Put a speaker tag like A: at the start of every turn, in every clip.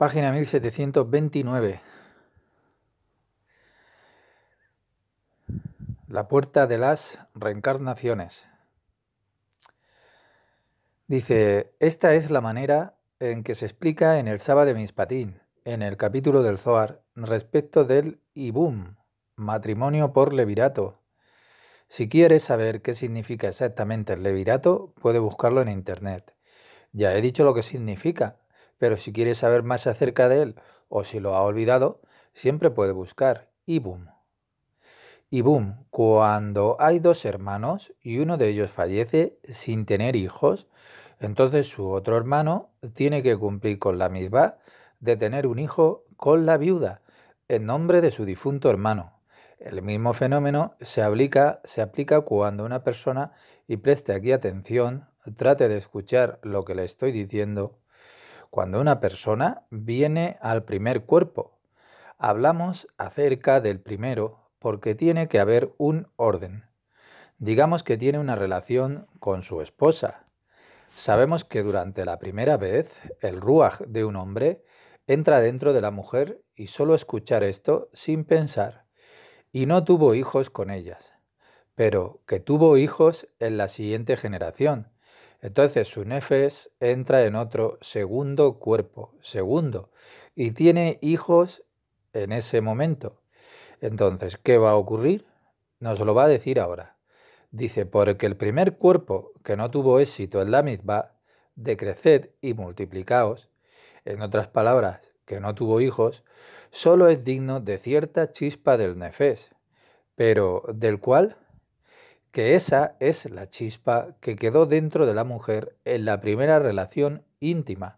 A: Página 1729. La puerta de las reencarnaciones. Dice, esta es la manera en que se explica en el Saba de Mishpatín, en el capítulo del Zohar, respecto del Ibum, matrimonio por levirato. Si quieres saber qué significa exactamente el levirato, puede buscarlo en internet. Ya he dicho lo que significa, pero si quieres saber más acerca de él, o si lo ha olvidado, siempre puede buscar Ibum. Ibum, cuando hay dos hermanos y uno de ellos fallece sin tener hijos, entonces su otro hermano tiene que cumplir con la misma de tener un hijo con la viuda, en nombre de su difunto hermano. El mismo fenómeno se aplica cuando una persona, y preste aquí atención, trate de escuchar lo que le estoy diciendo, cuando una persona viene al primer cuerpo. Hablamos acerca del primero porque tiene que haber un orden. Digamos que tiene una relación con su esposa. Sabemos que durante la primera vez el ruaj de un hombre entra dentro de la mujer y solo escuchar esto sin pensar. Y no tuvo hijos con ellas, pero que tuvo hijos en la siguiente generación. Entonces su nefes entra en otro segundo cuerpo, y tiene hijos en ese momento. Entonces, ¿qué va a ocurrir? Nos lo va a decir ahora. Dice, porque el primer cuerpo que no tuvo éxito en la mitzvah, de creced y multiplicaos, en otras palabras, que no tuvo hijos, solo es digno de cierta chispa del nefés, pero del cual, que esa es la chispa que quedó dentro de la mujer en la primera relación íntima.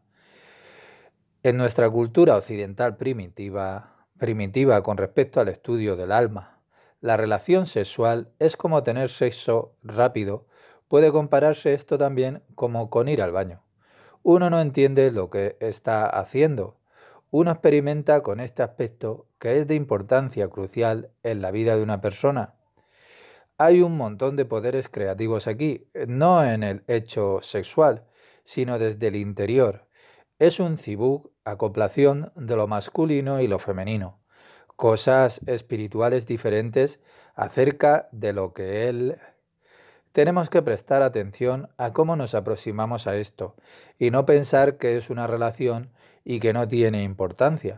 A: En nuestra cultura occidental primitiva con respecto al estudio del alma, la relación sexual es como tener sexo rápido. Puede compararse esto también como con ir al baño. Uno no entiende lo que está haciendo. Uno experimenta con este aspecto que es de importancia crucial en la vida de una persona. Hay un montón de poderes creativos aquí, no en el hecho sexual, sino desde el interior. Es un cibuk, acoplación de lo masculino y lo femenino, cosas espirituales diferentes acerca de lo que él. Tenemos que prestar atención a cómo nos aproximamos a esto y no pensar que es una relación y que no tiene importancia.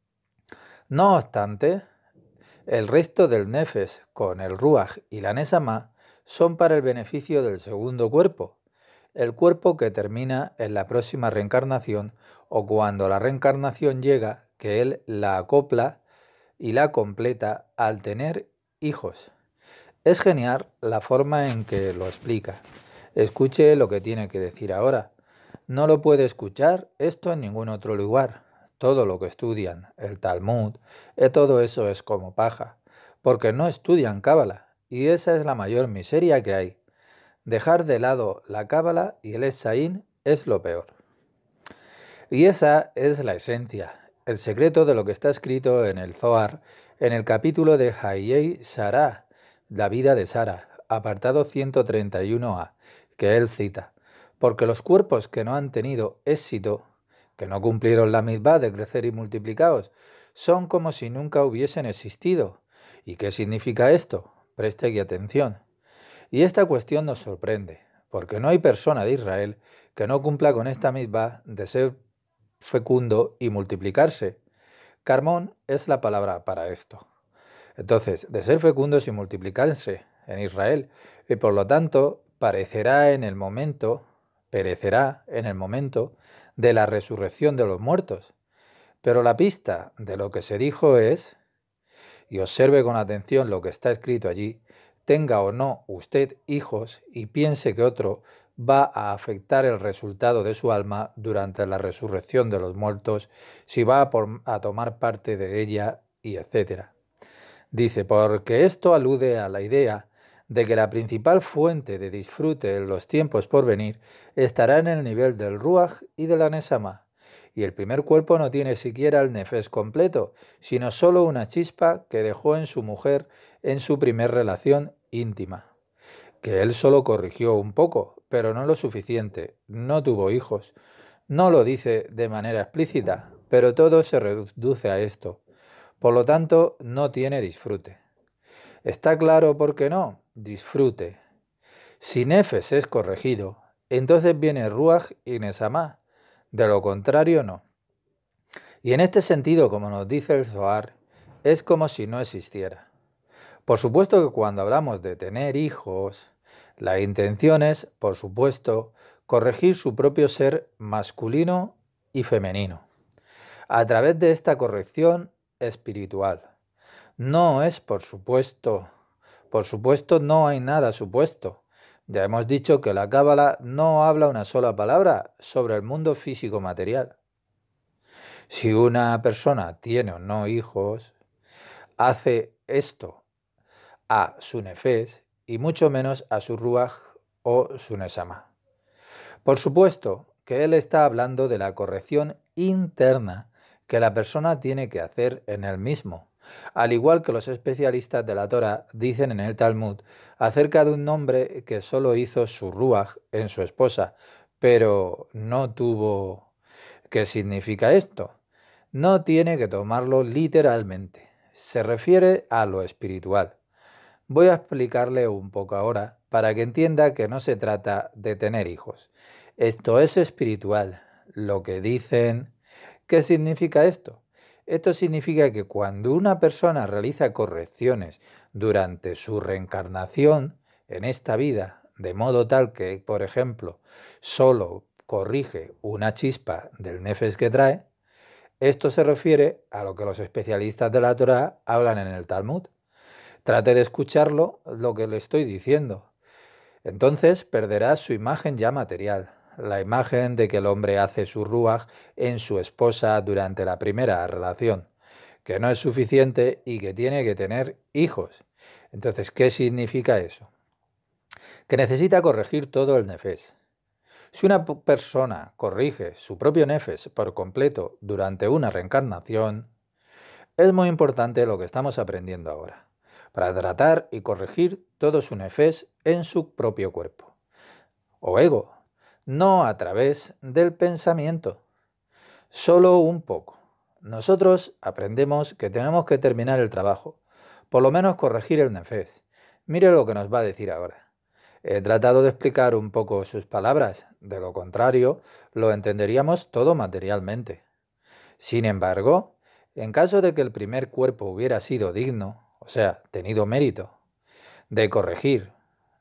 A: No obstante, el resto del nefes con el ruaj y la nesama son para el beneficio del segundo cuerpo, el cuerpo que termina en la próxima reencarnación o cuando la reencarnación llega, que él la acopla y la completa al tener hijos. Es genial la forma en que lo explica. Escuche lo que tiene que decir ahora. No lo puede escuchar esto en ningún otro lugar. Todo lo que estudian, el Talmud, todo eso es como paja, porque no estudian Cábala, y esa es la mayor miseria que hay. Dejar de lado la Cábala y el Esaín es lo peor. Y esa es la esencia, el secreto de lo que está escrito en el Zohar, en el capítulo de Hayei Sarah, la vida de Sara, apartado 131a, que él cita. Porque los cuerpos que no han tenido éxito, que no cumplieron la mitzvah de crecer y multiplicados, son como si nunca hubiesen existido. ¿Y qué significa esto? Preste aquí atención. Y esta cuestión nos sorprende, porque no hay persona de Israel que no cumpla con esta mitzvah de ser fecundo y multiplicarse. Carmón es la palabra para esto. Entonces, de ser fecundos y multiplicarse en Israel, y por lo tanto perecerá en el momento de la resurrección de los muertos. Pero la pista de lo que se dijo es, y observe con atención lo que está escrito allí, tenga o no usted hijos y piense que otro va a afectar el resultado de su alma durante la resurrección de los muertos, si va a tomar parte de ella, y etcétera. Dice, porque esto alude a la idea de que la principal fuente de disfrute en los tiempos por venir estará en el nivel del Ruach y de la Nesama. Y el primer cuerpo no tiene siquiera el nefes completo, sino solo una chispa que dejó en su mujer en su primer relación íntima. Que él solo corrigió un poco, pero no lo suficiente, no tuvo hijos. No lo dice de manera explícita, pero todo se reduce a esto. Por lo tanto, no tiene disfrute. ¿Está claro por qué no? Disfrute. Si nefes es corregido, entonces viene ruaj y nesamá. De lo contrario, no. Y en este sentido, como nos dice el Zohar, es como si no existiera. Por supuesto que cuando hablamos de tener hijos, la intención es, por supuesto, corregir su propio ser masculino y femenino, a través de esta corrección espiritual. No es por supuesto no hay nada supuesto. Ya hemos dicho que la Cábala no habla una sola palabra sobre el mundo físico material. Si una persona tiene o no hijos, hace esto a su nefes y mucho menos a su ruaj o su nesama. Por supuesto que él está hablando de la corrección interna que la persona tiene que hacer en él mismo, al igual que los especialistas de la Torah dicen en el Talmud acerca de un hombre que solo hizo su ruaj en su esposa, pero no tuvo... ¿Qué significa esto? No tiene que tomarlo literalmente, se refiere a lo espiritual. Voy a explicarle un poco ahora para que entienda que no se trata de tener hijos. Esto es espiritual. Lo que dicen... ¿Qué significa esto? Esto significa que cuando una persona realiza correcciones durante su reencarnación en esta vida, de modo tal que, por ejemplo, solo corrige una chispa del nefes que trae, esto se refiere a lo que los especialistas de la Torah hablan en el Talmud. Trate de escucharlo lo que le estoy diciendo. Entonces perderá su imagen ya material, la imagen de que el hombre hace su ruaj en su esposa durante la primera relación, que no es suficiente y que tiene que tener hijos. Entonces, ¿qué significa eso? Que necesita corregir todo el nefes. Si una persona corrige su propio nefes por completo durante una reencarnación, es muy importante lo que estamos aprendiendo ahora, para tratar y corregir todo su nefes en su propio cuerpo, o ego, no a través del pensamiento, solo un poco. Nosotros aprendemos que tenemos que terminar el trabajo, por lo menos corregir el nefes. Mire lo que nos va a decir ahora. He tratado de explicar un poco sus palabras, de lo contrario, lo entenderíamos todo materialmente. Sin embargo, en caso de que el primer cuerpo hubiera sido digno, o sea, tenido mérito, de corregir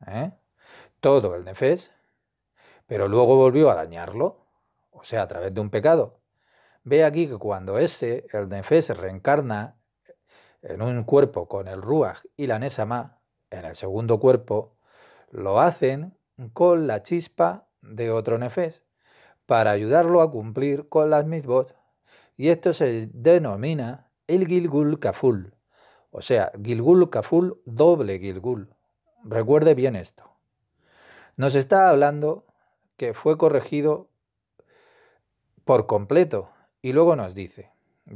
A: todo el nefes, pero luego volvió a dañarlo, o sea, a través de un pecado. Ve aquí que cuando el nefes, reencarna en un cuerpo con el ruaj y la nesama, en el segundo cuerpo, lo hacen con la chispa de otro nefes, para ayudarlo a cumplir con las mitzvot. Y esto se denomina el Gilgul Kaful, o sea, Gilgul Kaful, doble Gilgul. Recuerde bien esto. Nos está hablando que fue corregido por completo y luego nos dice,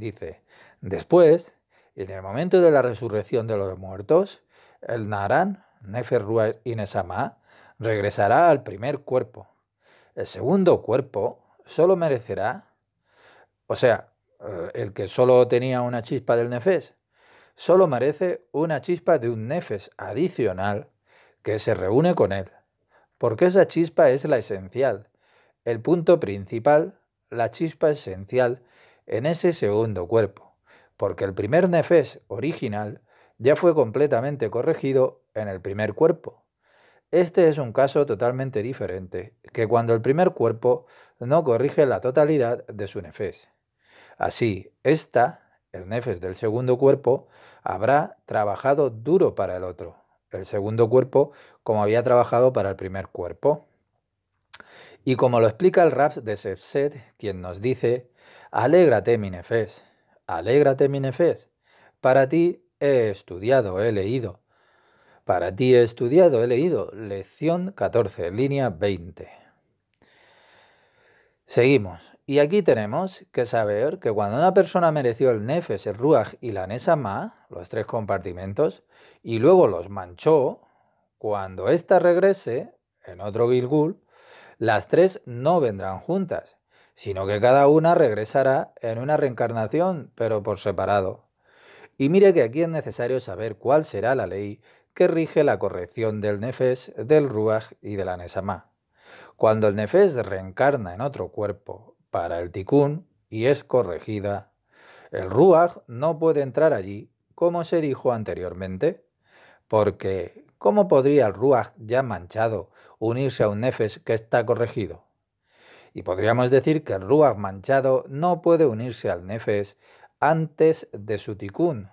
A: después, en el momento de la resurrección de los muertos, el Naran, Nefer Ruach y Nesama, regresará al primer cuerpo. El segundo cuerpo solo merecerá, o sea, el que solo tenía una chispa del nefes, solo merece una chispa de un nefes adicional que se reúne con él, porque esa chispa es la esencial, el punto principal, la chispa esencial en ese segundo cuerpo, porque el primer nefes original ya fue completamente corregido en el primer cuerpo. Este es un caso totalmente diferente que cuando el primer cuerpo no corrige la totalidad de su nefes. Así, el nefes del segundo cuerpo, habrá trabajado duro para el otro, el segundo cuerpo, como había trabajado para el primer cuerpo. Y como lo explica el Rab de Sefset, quien nos dice, alégrate mi nefes, para ti he estudiado, he leído. Para ti he estudiado, he leído. Lección 14, línea 20. Seguimos. Y aquí tenemos que saber que cuando una persona mereció el nefes, el ruaj y la nesama, los tres compartimentos, y luego los manchó, cuando ésta regrese, en otro Gilgul, las tres no vendrán juntas, sino que cada una regresará en una reencarnación, pero por separado. Y mire que aquí es necesario saber cuál será la ley que rige la corrección del nefes, del ruaj y de la nesama. Cuando el nefes reencarna en otro cuerpo para el tikkun y es corregida, el ruaj no puede entrar allí, como se dijo anteriormente, porque ¿cómo podría el ruaj ya manchado unirse a un nefes que está corregido? Y podríamos decir que el ruaj manchado no puede unirse al nefes antes de su tikkun.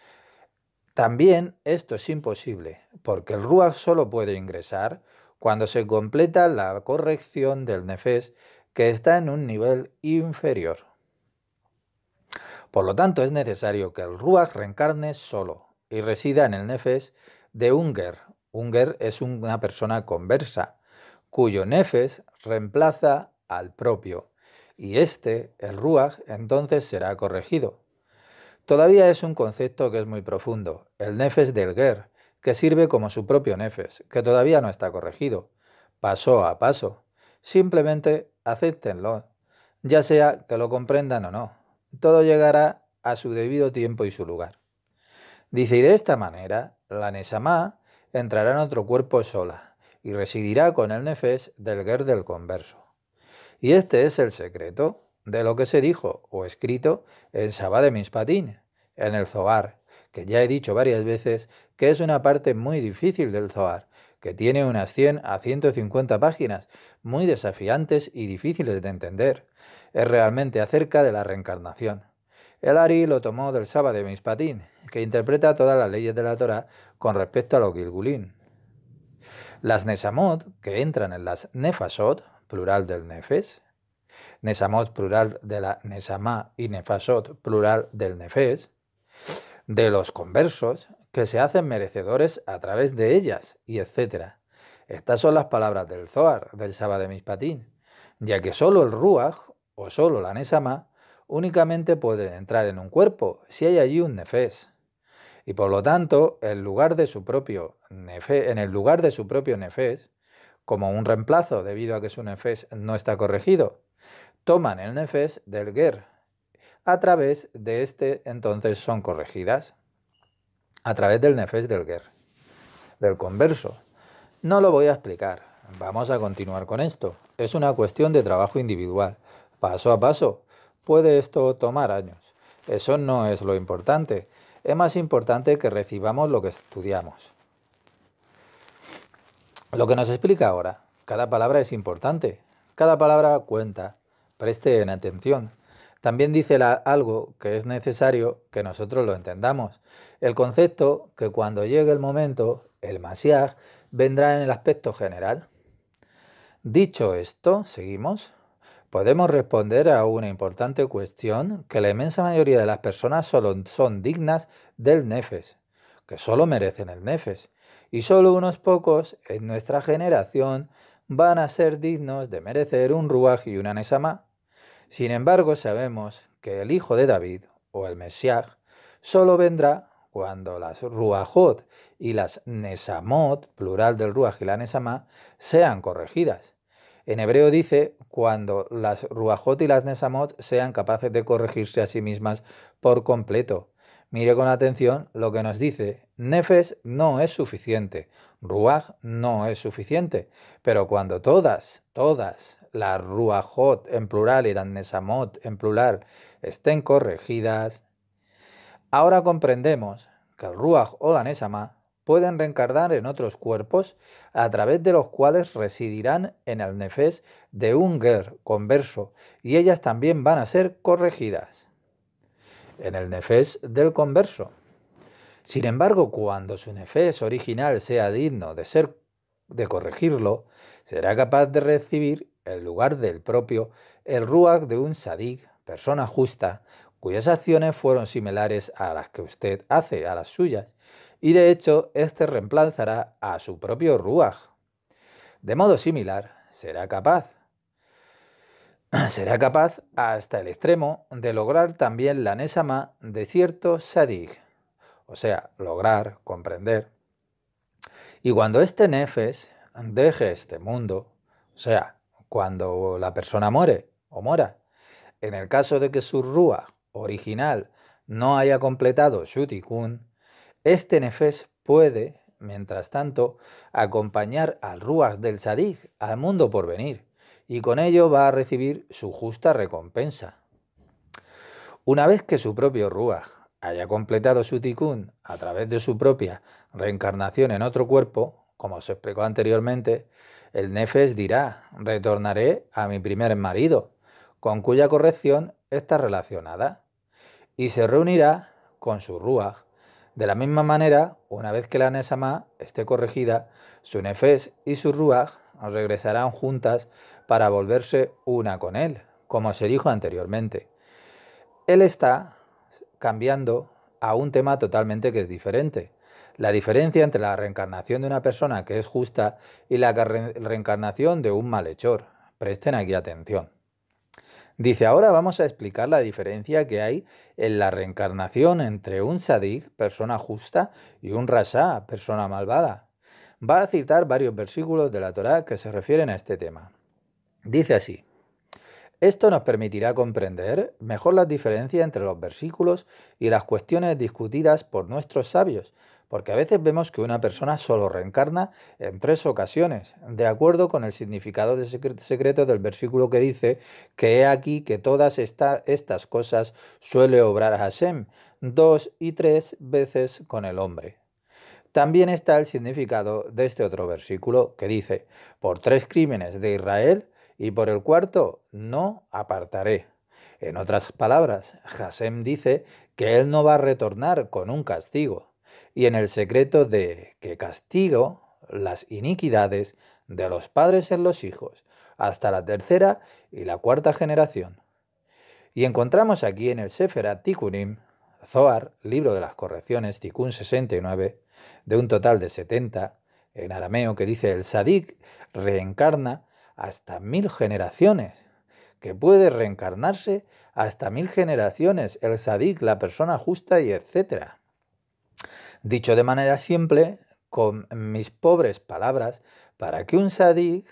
A: También esto es imposible, porque el ruaj solo puede ingresar cuando se completa la corrección del nefes que está en un nivel inferior. Por lo tanto, es necesario que el ruaj reencarne solo y resida en el nefes de un ger. Un ger es una persona conversa, cuyo nefes reemplaza al propio, y el ruaj, entonces será corregido. Todavía es un concepto que es muy profundo, el nefes del ger, que sirve como su propio nefes, que todavía no está corregido, paso a paso. Simplemente acéptenlo, ya sea que lo comprendan o no. Todo llegará a su debido tiempo y su lugar. Dice, y de esta manera, la Neshama entrará en otro cuerpo sola y residirá con el nefes del ger del converso. Y este es el secreto de lo que se dijo o escrito en Shabbat de Mishpatim, en el Zohar, que ya he dicho varias veces que es una parte muy difícil del Zohar, que tiene unas 100 a 150 páginas, muy desafiantes y difíciles de entender. Es realmente acerca de la reencarnación. El Ari lo tomó del Shabbat de Mishpatim, que interpreta todas las leyes de la Torah con respecto a los Gilgulín. Las Nesamot, que entran en las Nefashot, plural del Nefes, Nesamot, plural de la Nesama, y Nefashot, plural del Nefes, de los conversos, que se hacen merecedores a través de ellas, y etc. Estas son las palabras del Zohar, del Shabbat de Mishpatim, ya que solo el Ruach, o solo la Nesama, únicamente pueden entrar en un cuerpo si hay allí un Nefes. Y por lo tanto, en el lugar de su propio nefes, como un reemplazo debido a que su nefes no está corregido, toman el nefes del ger. A través de entonces son corregidas. A través del nefes del ger, del converso. No lo voy a explicar. Vamos a continuar con esto. Es una cuestión de trabajo individual. Paso a paso. Puede esto tomar años. Eso no es lo importante. Es más importante que recibamos lo que estudiamos. Lo que nos explica ahora, cada palabra es importante, cada palabra cuenta, presten atención. También dice algo que es necesario que nosotros lo entendamos. El concepto que cuando llegue el momento, el Mashiach vendrá en el aspecto general. Dicho esto, seguimos. Podemos responder a una importante cuestión que la inmensa mayoría de las personas solo son dignas del nefes, que solo merecen el nefes, y solo unos pocos en nuestra generación van a ser dignos de merecer un ruaj y una nesama. Sin embargo, sabemos que el hijo de David, o el Mesías, solo vendrá cuando las ruajot y las nesamot, plural del ruaj y la nesama, sean corregidas. En hebreo dice cuando las ruajot y las nesamot sean capaces de corregirse a sí mismas por completo. Mire con atención lo que nos dice. Nefes no es suficiente, ruaj no es suficiente, pero cuando todas, las ruajot en plural y las nesamot en plural estén corregidas, ahora comprendemos que el ruaj o la nesama pueden reencarnar en otros cuerpos a través de los cuales residirán en el nefes de un ger converso y ellas también van a ser corregidas en el nefes del converso. Sin embargo, cuando su nefes original sea digno de corregirlo, será capaz de recibir en lugar del propio el ruach de un sadik, persona justa, cuyas acciones fueron similares a las que usted hace, a las suyas, y de hecho éste reemplazará a su propio ruach. De modo similar, será capaz hasta el extremo de lograr también la nesama de cierto sadik, o sea, lograr, comprender. Y cuando este nefes deje este mundo, o sea, cuando la persona muere o muera. En el caso de que su ruaj original no haya completado su tikkun, este nefesh puede, mientras tanto, acompañar al ruaj del tzadik al mundo por venir, y con ello va a recibir su justa recompensa. Una vez que su propio ruaj haya completado su tikkun a través de su propia reencarnación en otro cuerpo, como se explicó anteriormente, el nefesh dirá: retornaré a mi primer marido, con cuya corrección está relacionada, y se reunirá con su ruaj. De la misma manera, una vez que la Neshama esté corregida, su nefesh y su ruaj regresarán juntas para volverse una con él, como se dijo anteriormente. Él está cambiando a un tema totalmente que es diferente. La diferencia entre la reencarnación de una persona que es justa y la reencarnación de un malhechor. Presten aquí atención. Dice, ahora vamos a explicar la diferencia que hay en la reencarnación entre un sadik, persona justa, y un rasha, persona malvada. Va a citar varios versículos de la Torá que se refieren a este tema. Dice así: esto nos permitirá comprender mejor las diferencias entre los versículos y las cuestiones discutidas por nuestros sabios, porque a veces vemos que una persona solo reencarna en 3 ocasiones, de acuerdo con el significado secreto del versículo que dice que he aquí que todas estas cosas suele obrar Hashem 2 y 3 veces con el hombre. También está el significado de este otro versículo que dice: por 3 crímenes de Israel y por el cuarto no apartaré. En otras palabras, Hashem dice que él no va a retornar con un castigo, y en el secreto de que castigo las iniquidades de los padres en los hijos, hasta la 3ª y la 4ª generación. Y encontramos aquí en el Sefer Tikkunim, Zohar, libro de las correcciones, Tikkun 69, de un total de 70, en arameo, que dice: el sadik reencarna hasta 1000 generaciones, que puede reencarnarse hasta 1000 generaciones, el sadik, la persona justa, y etc. Dicho de manera simple, con mis pobres palabras, para un sadik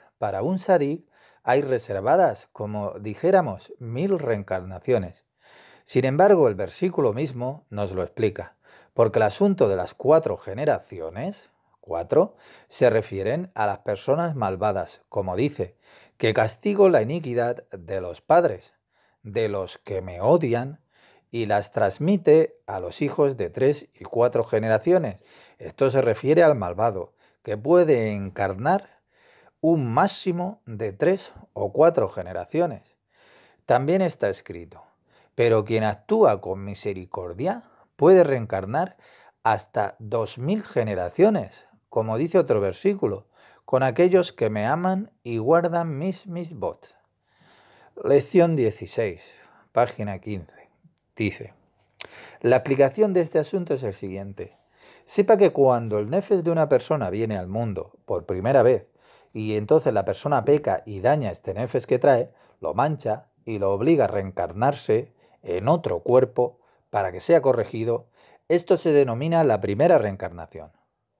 A: hay reservadas, como dijéramos, 1000 reencarnaciones. Sin embargo, el versículo mismo nos lo explica, porque el asunto de las 4 generaciones, 4, se refieren a las personas malvadas, como dice, que castigo la iniquidad de los padres, de los que me odian, y las transmite a los hijos de 3 y 4 generaciones. Esto se refiere al malvado, que puede encarnar un máximo de 3 o 4 generaciones. También está escrito: pero quien actúa con misericordia puede reencarnar hasta 2000 generaciones, como dice otro versículo, con aquellos que me aman y guardan mis misbot. Lección 16, página 15. Dice: la explicación de este asunto es el siguiente. Sepa que cuando el nefesh de una persona viene al mundo por primera vez, y entonces la persona peca y daña este nefesh que trae, lo mancha y lo obliga a reencarnarse en otro cuerpo para que sea corregido, esto se denomina la primera reencarnación.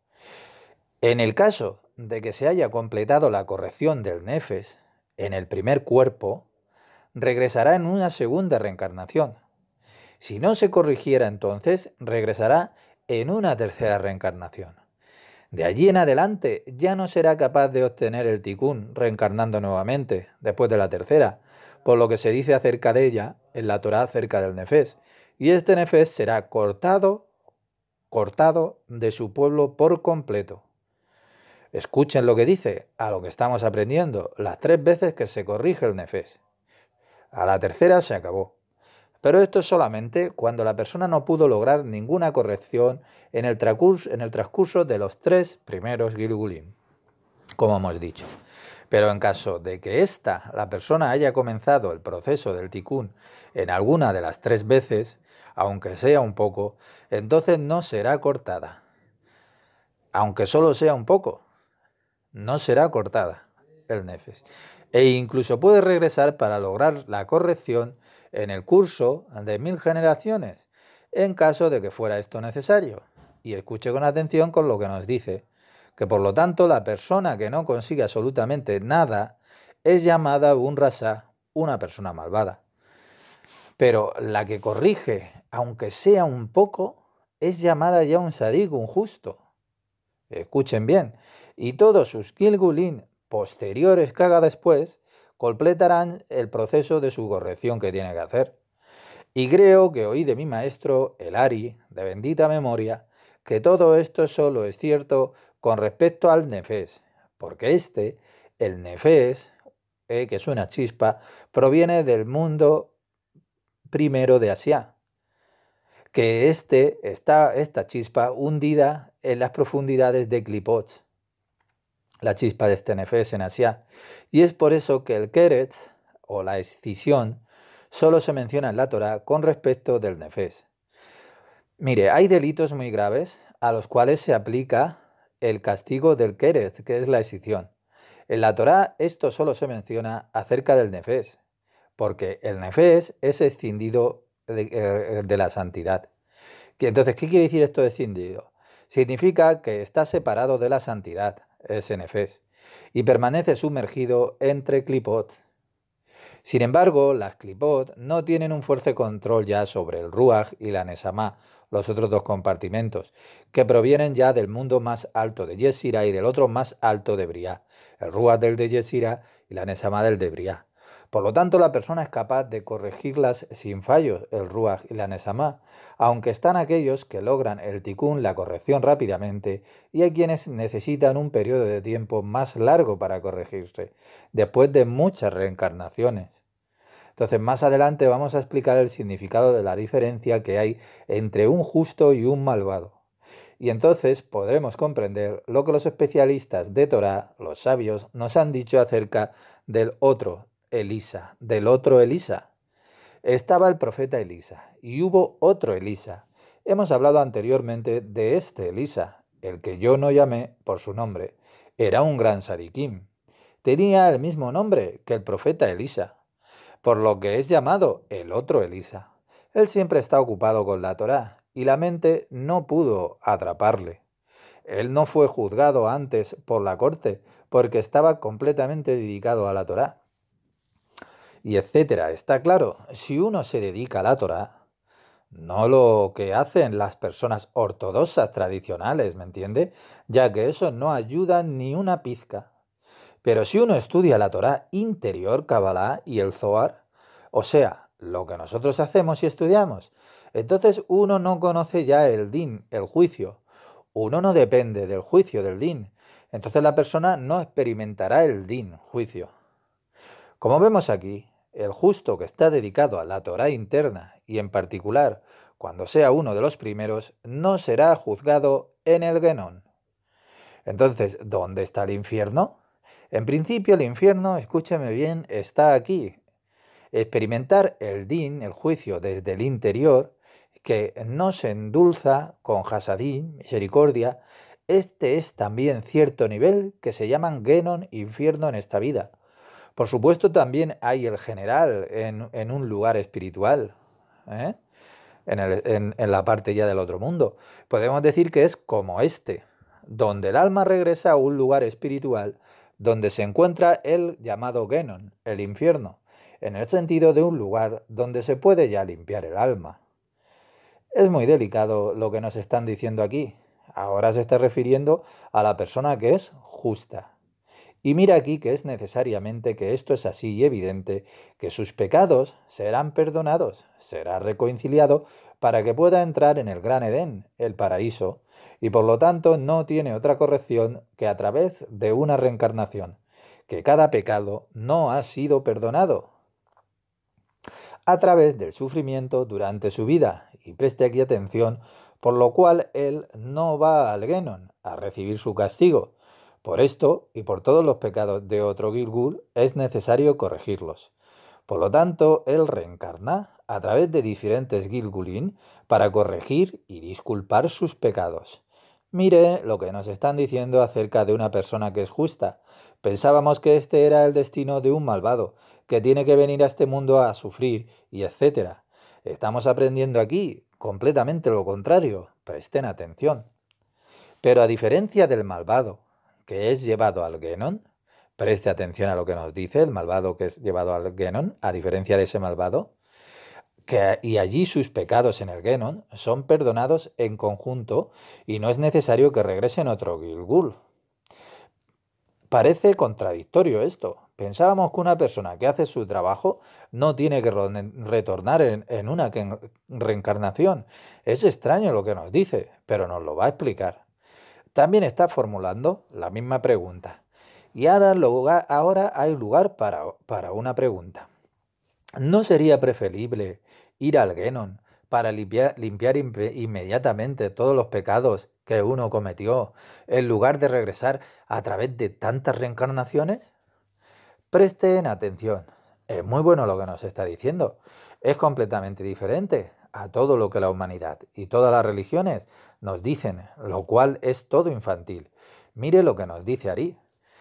A: En el caso de que se haya completado la corrección del nefesh en el primer cuerpo, regresará en una segunda reencarnación. Si no se corrigiera entonces, regresará en una tercera reencarnación. De allí en adelante ya no será capaz de obtener el tikkun reencarnando nuevamente después de la tercera, por lo que se dice acerca de ella en la Torá acerca del nefesh, y este nefesh será cortado de su pueblo por completo. Escuchen lo que dice, a lo que estamos aprendiendo, las 3 veces que se corrige el nefesh. A la tercera se acabó. Pero esto es solamente cuando la persona no pudo lograr ninguna corrección en el transcurso de los 3 primeros Gilgulim, como hemos dicho. Pero en caso de que la persona haya comenzado el proceso del tikkun en alguna de las 3 veces, aunque sea un poco, entonces no será cortada. Aunque solo sea un poco, no será cortada el nefesh. E incluso puede regresar para lograr la corrección en el curso de 1000 generaciones, en caso de que fuera esto necesario. Y escuche con atención con lo que nos dice, que por lo tanto la persona que no consigue absolutamente nada es llamada un rasha, una persona malvada. Pero la que corrige, aunque sea un poco, es llamada ya un sadik, un justo. Escuchen bien. Y todos sus Gilgulin posteriores que haga después completarán el proceso de su corrección que tiene que hacer. Y creo que oí de mi maestro, el Ari, de bendita memoria, que todo esto solo es cierto con respecto al Nefes, porque el Nefes, que es una chispa, proviene del mundo primero de Asia, que está esta chispa hundida en las profundidades de Clipots, la chispa de este Nefes en Asia, y es por eso que el Keretz, o la escisión, solo se menciona en la Torá con respecto del Nefes. Mire, hay delitos muy graves a los cuales se aplica el castigo del Keretz, que es la escisión. En la Torá esto solo se menciona acerca del Nefes, porque el Nefes es escindido de la santidad. Entonces, ¿qué quiere decir esto de escindido? Significa que está separado de la santidad, ese Nefes, y permanece sumergido entre Clipot. Sin embargo, las Clipot no tienen un fuerte control ya sobre el Ruach y la Nesamá, los otros dos compartimentos, que provienen ya del mundo más alto de Yesira y del otro más alto de Briá, el Ruach del de Yesira y la Nesamá del de Briá. Por lo tanto, la persona es capaz de corregirlas sin fallos, el Ruach y la Nesamá, aunque están aquellos que logran el Tikkun, la corrección rápidamente, y hay quienes necesitan un periodo de tiempo más largo para corregirse, después de muchas reencarnaciones. Entonces, más adelante vamos a explicar el significado de la diferencia que hay entre un justo y un malvado. Y entonces podremos comprender lo que los especialistas de Torá, los sabios, nos han dicho acerca del otro Elisa, del otro Elisa. Estaba el profeta Elisa y hubo otro Elisa. Hemos hablado anteriormente de este Elisa, el que yo no llamé por su nombre. Era un gran sadiquim. Tenía el mismo nombre que el profeta Elisa, por lo que es llamado el otro Elisa. Él siempre está ocupado con la Torá y la mente no pudo atraparle. Él no fue juzgado antes por la corte porque estaba completamente dedicado a la Torá. Y etcétera. Está claro, si uno se dedica a la Torá, no lo que hacen las personas ortodoxas tradicionales, ¿me entiende? Ya que eso no ayuda ni una pizca. Pero si uno estudia la Torá interior, Kabbalah y el Zohar, o sea, lo que nosotros hacemos y estudiamos, entonces uno no conoce ya el din, el juicio. Uno no depende del juicio del din. Entonces la persona no experimentará el din, juicio. Como vemos aquí, el justo que está dedicado a la Torá interna y en particular cuando sea uno de los primeros, no será juzgado en el Genón. Entonces, ¿dónde está el infierno? En principio el infierno, escúcheme bien, está aquí. Experimentar el din, el juicio desde el interior, que no se endulza con hasadín, misericordia, este es también cierto nivel que se llaman Genon, infierno en esta vida. Por supuesto también hay el general en un lugar espiritual, ¿eh? En la parte ya del otro mundo. Podemos decir que es como donde el alma regresa a un lugar espiritual donde se encuentra el llamado Genon, el infierno, en el sentido de un lugar donde se puede ya limpiar el alma. Es muy delicado lo que nos están diciendo aquí. Ahora se está refiriendo a la persona que es justa. Y mira aquí que es necesariamente que esto es así y evidente, que sus pecados serán perdonados, será reconciliado para que pueda entrar en el gran Edén, el paraíso, y por lo tanto no tiene otra corrección que a través de una reencarnación, que cada pecado no ha sido perdonado a través del sufrimiento durante su vida, y preste aquí atención, por lo cual él no va al Genon a recibir su castigo. Por esto y por todos los pecados de otro Gilgul es necesario corregirlos. Por lo tanto, él reencarna a través de diferentes Gilgulín para corregir y disculpar sus pecados. Mire lo que nos están diciendo acerca de una persona que es justa. Pensábamos que este era el destino de un malvado, que tiene que venir a este mundo a sufrir y etcétera. Estamos aprendiendo aquí completamente lo contrario. Presten atención. Pero a diferencia del malvado, que es llevado al Genon, Preste atención a lo que nos dice el malvado que es llevado al Genon, a diferencia de ese malvado, y allí sus pecados en el Genon son perdonados en conjunto y no es necesario que regresen otro Gilgul. Parece contradictorio esto. Pensábamos que una persona que hace su trabajo no tiene que retornar en una reencarnación. Es extraño lo que nos dice, pero nos lo va a explicar. También está formulando la misma pregunta. Y ahora hay lugar para una pregunta. ¿No sería preferible ir al Genon para limpiar inmediatamente todos los pecados que uno cometió, en lugar de regresar a través de tantas reencarnaciones? Presten atención. Es muy bueno lo que nos está diciendo. Es completamente diferente a todo lo que la humanidad y todas las religiones nos dicen, lo cual es todo infantil. Mire lo que nos dice Ari.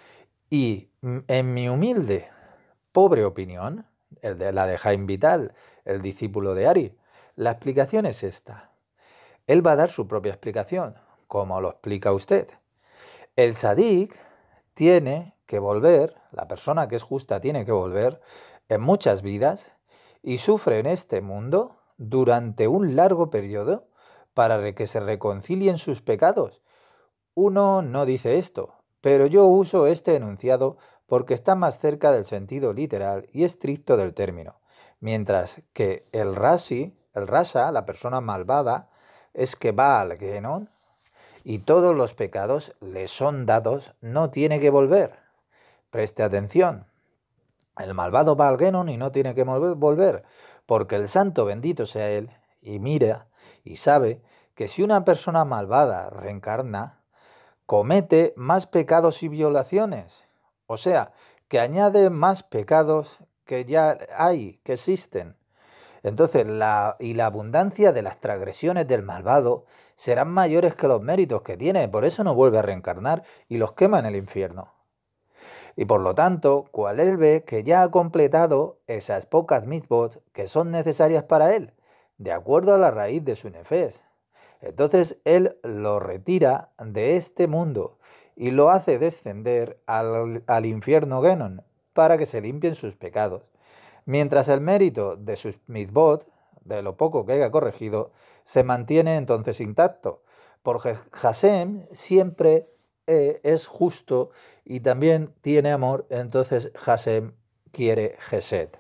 A: Y en mi humilde, pobre opinión, la de Jaime Vital, el discípulo de Ari, la explicación es esta. Él va a dar su propia explicación, como lo explica usted. El sadik tiene que volver, la persona que es justa tiene que volver en muchas vidas y sufre en este mundo durante un largo periodo para que se reconcilien sus pecados. Uno no dice esto, pero yo uso este enunciado porque está más cerca del sentido literal y estricto del término, mientras que el rasa, la persona malvada, es que va al Genon y todos los pecados le son dados, no tiene que volver. Preste atención. El malvado va al Genon y no tiene que volver, porque el santo bendito sea él, y mira y sabe que si una persona malvada reencarna, comete más pecados y violaciones. O sea, que añade más pecados que ya hay, que existen. Entonces, la abundancia de las transgresiones del malvado serán mayores que los méritos que tiene, por eso no vuelve a reencarnar y los quema en el infierno. Y por lo tanto, cual él ve que ya ha completado esas pocas mitzvot que son necesarias para él, de acuerdo a la raíz de su nefes. Entonces él lo retira de este mundo y lo hace descender al infierno Genon para que se limpien sus pecados. Mientras el mérito de sus mitzvot, de lo poco que haya corregido, se mantiene entonces intacto. Porque Hashem siempre es justo y también tiene amor, entonces Hashem quiere Gesed.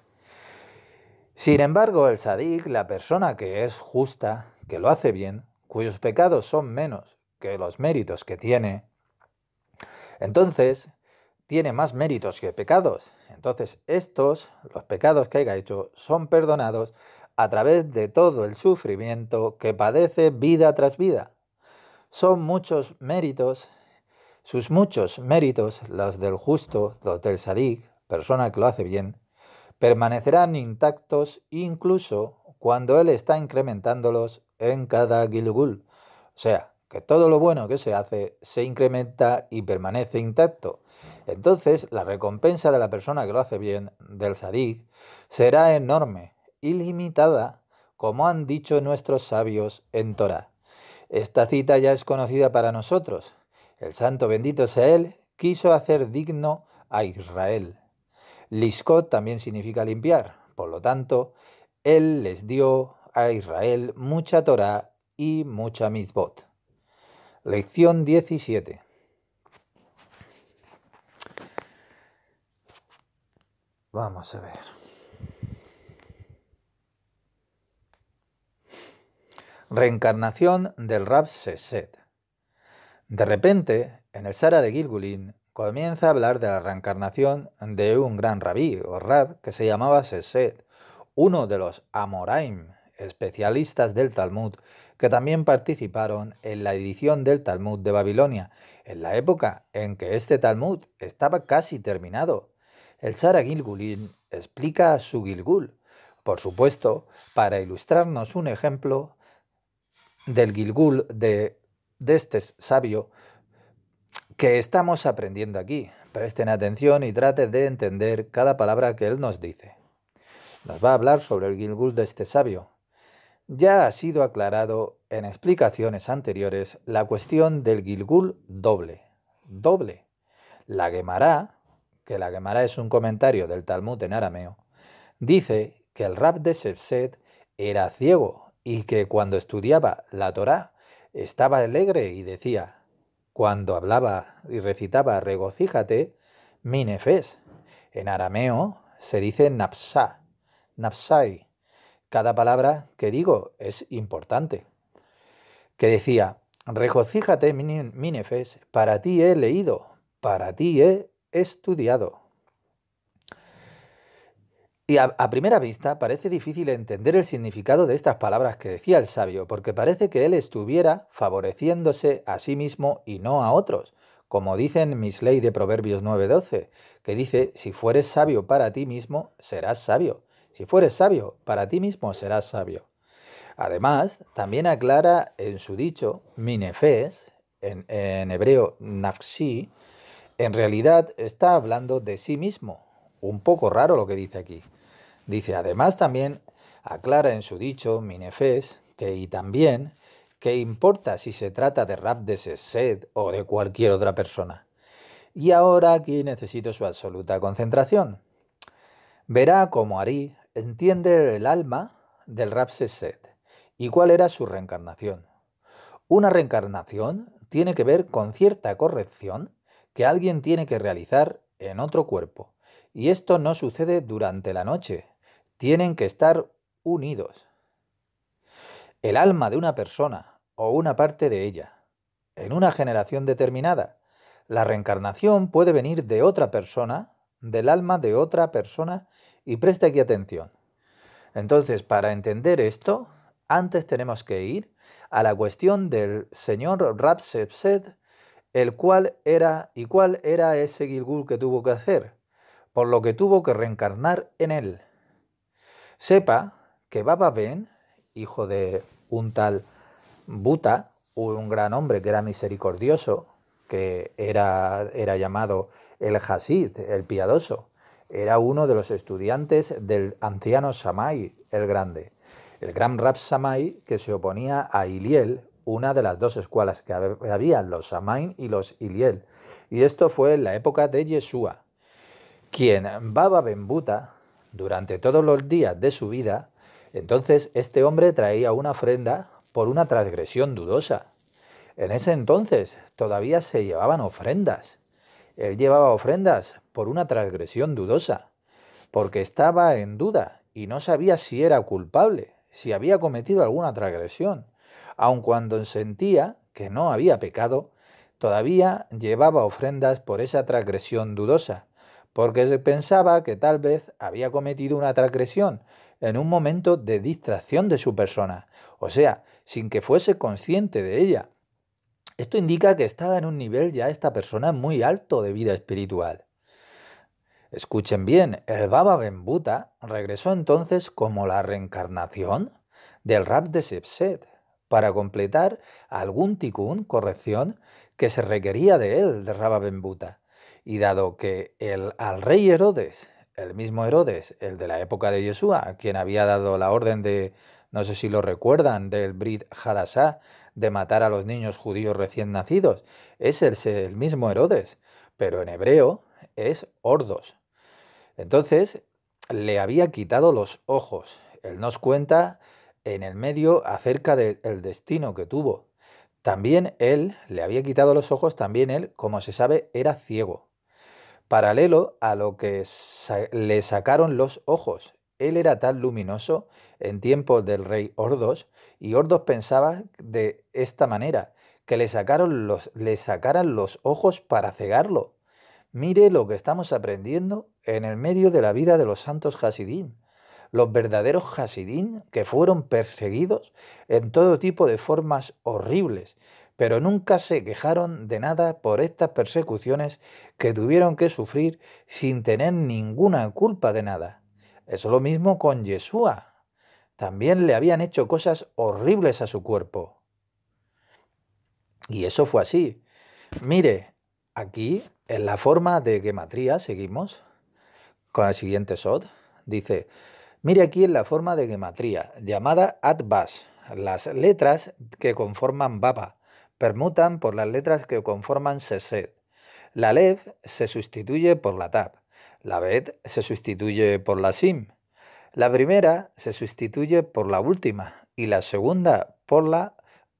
A: Sin embargo, el sadik, la persona que es justa, que lo hace bien, cuyos pecados son menos que los méritos que tiene, entonces tiene más méritos que pecados. Entonces los pecados que haya hecho, son perdonados a través de todo el sufrimiento que padece vida tras vida. Son muchos méritos, sus muchos méritos, los del justo, los del sadik, persona que lo hace bien, permanecerán intactos incluso cuando él está incrementándolos en cada Gilgul. O sea, que todo lo bueno que se hace se incrementa y permanece intacto. Entonces, la recompensa de la persona que lo hace bien, del sadik, será enorme, ilimitada, como han dicho nuestros sabios en Torah. Esta cita ya es conocida para nosotros. El santo bendito sea él, quiso hacer digno a Israel. Lishkot también significa limpiar. Por lo tanto, él les dio a Israel mucha Torah y mucha mitzvot. Lección 17. Vamos a ver. Reencarnación del Rab Sesed. De repente, en el Sara de Gilgulin, comienza a hablar de la reencarnación de un gran rabí o rab que se llamaba Sesed, uno de los Amoraim, especialistas del Talmud, que también participaron en la edición del Talmud de Babilonia, en la época en que este Talmud estaba casi terminado. El Sara Gilgulin explica su Gilgul, por supuesto, para ilustrarnos un ejemplo del Gilgul de este sabio que estamos aprendiendo aquí. Presten atención y traten de entender cada palabra que él nos dice. Nos va a hablar sobre el Gilgul de este sabio. Ya ha sido aclarado en explicaciones anteriores la cuestión del Gilgul doble. La Guemará, que la Gemara es un comentario del Talmud en arameo, dice que el Rab de Shefset era ciego y que cuando estudiaba la Torá estaba alegre y decía, cuando hablaba y recitaba regocíjate, minefes. En arameo se dice napsá, napsai. Cada palabra que digo es importante. Que decía, regocíjate, minefes, para ti he leído, para ti he estudiado. Y a primera vista parece difícil entender el significado de estas palabras que decía el sabio, porque parece que él estuviera favoreciéndose a sí mismo y no a otros, como dice en Misley de Proverbios 9:12, que dice, si fueres sabio para ti mismo, serás sabio. Si fueres sabio para ti mismo, serás sabio. Además, también aclara en su dicho, minefes, en hebreo nafshi, en realidad está hablando de sí mismo. Un poco raro lo que dice aquí. Dice, además también aclara en su dicho, minefes, que y también, que importa si se trata de Rab de Shefset o de cualquier otra persona. Y ahora aquí necesito su absoluta concentración. Verá cómo Ari entiende el alma del Rab Shefset y cuál era su reencarnación. Una reencarnación tiene que ver con cierta corrección que alguien tiene que realizar en otro cuerpo. Y esto no sucede durante la noche. Tienen que estar unidos. El alma de una persona o una parte de ella. En una generación determinada, la reencarnación puede venir de otra persona, del alma de otra persona, y preste aquí atención. Entonces, para entender esto, antes tenemos que ir a la cuestión del señor Rab Shefset, el cual era y cuál era ese Gilgul que tuvo que hacer, por lo que tuvo que reencarnar en él. Sepa que Baba Ben, hijo de un tal Buta, un gran hombre que era misericordioso, que era llamado el Hasid, el piadoso, era uno de los estudiantes del anciano Shammai el Grande, el gran Rab Shammai que se oponía a Hillel, una de las dos escuelas que había, los Shammai y los Hillel. Y esto fue en la época de Yeshua, quien Baba Ben Buta, durante todos los días de su vida, entonces este hombre traía una ofrenda por una transgresión dudosa. En ese entonces todavía se llevaban ofrendas. Él llevaba ofrendas por una transgresión dudosa, porque estaba en duda y no sabía si era culpable, si había cometido alguna transgresión. Aun cuando sentía que no había pecado, todavía llevaba ofrendas por esa transgresión dudosa, porque se pensaba que tal vez había cometido una transgresión en un momento de distracción de su persona, o sea, sin que fuese consciente de ella. Esto indica que estaba en un nivel ya esta persona muy alto de vida espiritual. Escuchen bien, el Baba Ben Buta regresó entonces como la reencarnación del Rab de Shefset para completar algún tikkun, corrección, que se requería de él, de Baba Ben Buta. Y dado que al rey Herodes, el mismo Herodes, el de la época de Yeshua, quien había dado la orden de, no sé si lo recuerdan, del Brit Hadashah, de matar a los niños judíos recién nacidos, es el mismo Herodes, pero en hebreo es Ordos. Entonces le había quitado los ojos. Él nos cuenta en el medio acerca del destino que tuvo. También él le había quitado los ojos, también él, como se sabe, era ciego. Paralelo a lo que le sacaron los ojos. Él era tan luminoso en tiempos del rey Ordos, y Ordos pensaba de esta manera, que le sacaran los ojos para cegarlo. Mire lo que estamos aprendiendo en el medio de la vida de los santos Hasidín. Los verdaderos Hasidín que fueron perseguidos en todo tipo de formas horribles, pero nunca se quejaron de nada por estas persecuciones que tuvieron que sufrir sin tener ninguna culpa de nada. Es lo mismo con Yeshua. También le habían hecho cosas horribles a su cuerpo. Y eso fue así. Mire, aquí en la forma de gematría seguimos con el siguiente sod. Dice, mire aquí en la forma de gematría llamada Atbash. Las letras que conforman Baba permutan por las letras que conforman Shefset. La Lev se sustituye por la Tab, la Bet se sustituye por la Sim. La primera se sustituye por la última y la segunda por la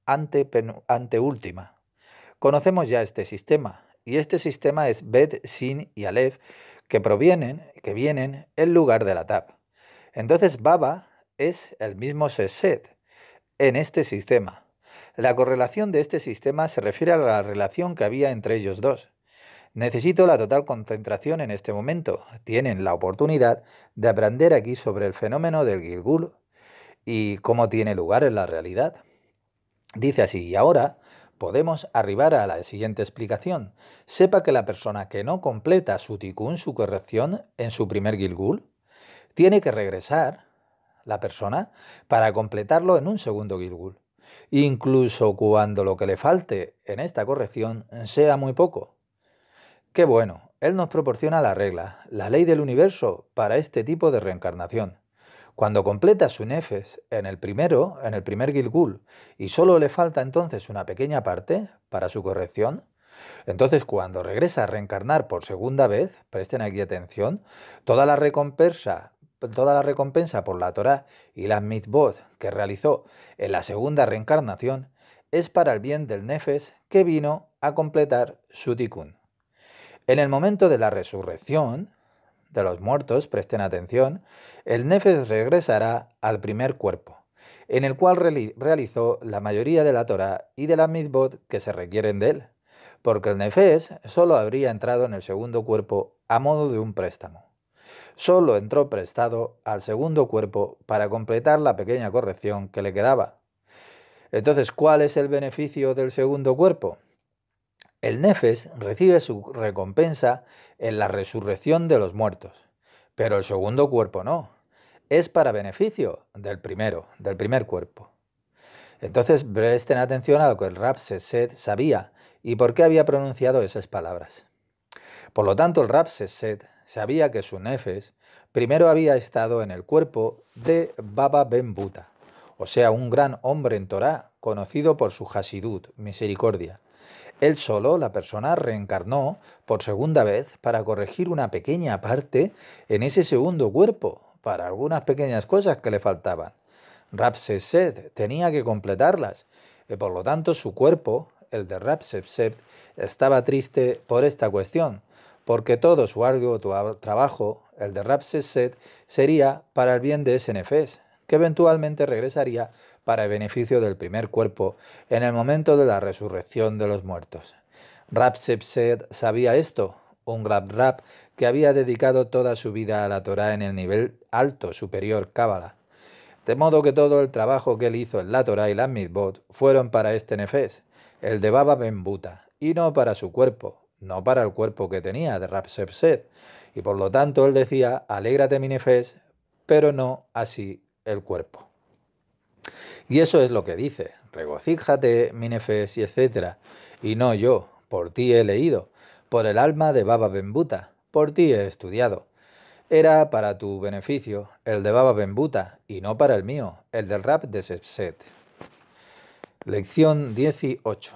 A: anteúltima. Conocemos ya este sistema, y este sistema es Bet, Sin y Aleph, que vienen en lugar de la Tab. Entonces Baba es el mismo Sesed en este sistema. La correlación de este sistema se refiere a la relación que había entre ellos dos. Necesito la total concentración en este momento. Tienen la oportunidad de aprender aquí sobre el fenómeno del Gilgul y cómo tiene lugar en la realidad. Dice así, y ahora podemos arribar a la siguiente explicación. Sepa que la persona que no completa su tikkun, su corrección, en su primer Gilgul, tiene que regresar, la persona, para completarlo en un segundo Gilgul, incluso cuando lo que le falte en esta corrección sea muy poco. Qué bueno, él nos proporciona la regla, la ley del universo para este tipo de reencarnación. Cuando completa su nefes en el primer Gilgul, y solo le falta entonces una pequeña parte para su corrección, entonces cuando regresa a reencarnar por segunda vez, presten aquí atención, toda la recompensa por la Torá y las mitzvot que realizó en la segunda reencarnación es para el bien del nefes que vino a completar su tikkun. En el momento de la resurrección de los muertos, presten atención, el nefes regresará al primer cuerpo, en el cual realizó la mayoría de la Torá y de las mitzvot que se requieren de él, porque el nefes solo habría entrado en el segundo cuerpo a modo de un préstamo. Solo entró prestado al segundo cuerpo para completar la pequeña corrección que le quedaba. Entonces, ¿cuál es el beneficio del segundo cuerpo? El nefes recibe su recompensa en la resurrección de los muertos, pero el segundo cuerpo no. Es para beneficio del primer cuerpo. Entonces presten atención a lo que el Rab Sesed sabía y por qué había pronunciado esas palabras. Por lo tanto, el Rab Sesed sabía que su nefes primero había estado en el cuerpo de Baba Ben Buta, o sea, un gran hombre en Torá, conocido por su Hasidut, misericordia. Él solo, la persona, reencarnó por segunda vez para corregir una pequeña parte en ese segundo cuerpo, para algunas pequeñas cosas que le faltaban. Rapsesed tenía que completarlas, y por lo tanto su cuerpo, el de Rapsesed, estaba triste por esta cuestión, porque todo su arduo trabajo, el de Rapsesed, sería para el bien de ese nefes, que eventualmente regresaría para el beneficio del primer cuerpo en el momento de la resurrección de los muertos. Rapsesed sabía esto, un Rab que había dedicado toda su vida a la Torá en el nivel alto, superior, Cábala. De modo que todo el trabajo que él hizo en la Torá y las mitzvot fueron para este nefes, el de Baba Ben Buta, y no para su cuerpo, no para el cuerpo que tenía de Rapsesed. Y por lo tanto él decía, alégrate mi nefes, pero no así el cuerpo. Y eso es lo que dice, regocíjate, mi nefes, y etc. Y no yo, por ti he leído, por el alma de Baba Ben Buta, por ti he estudiado. Era para tu beneficio, el de Baba Ben Buta, y no para el mío, el del Rab de Sesed. Lección 18.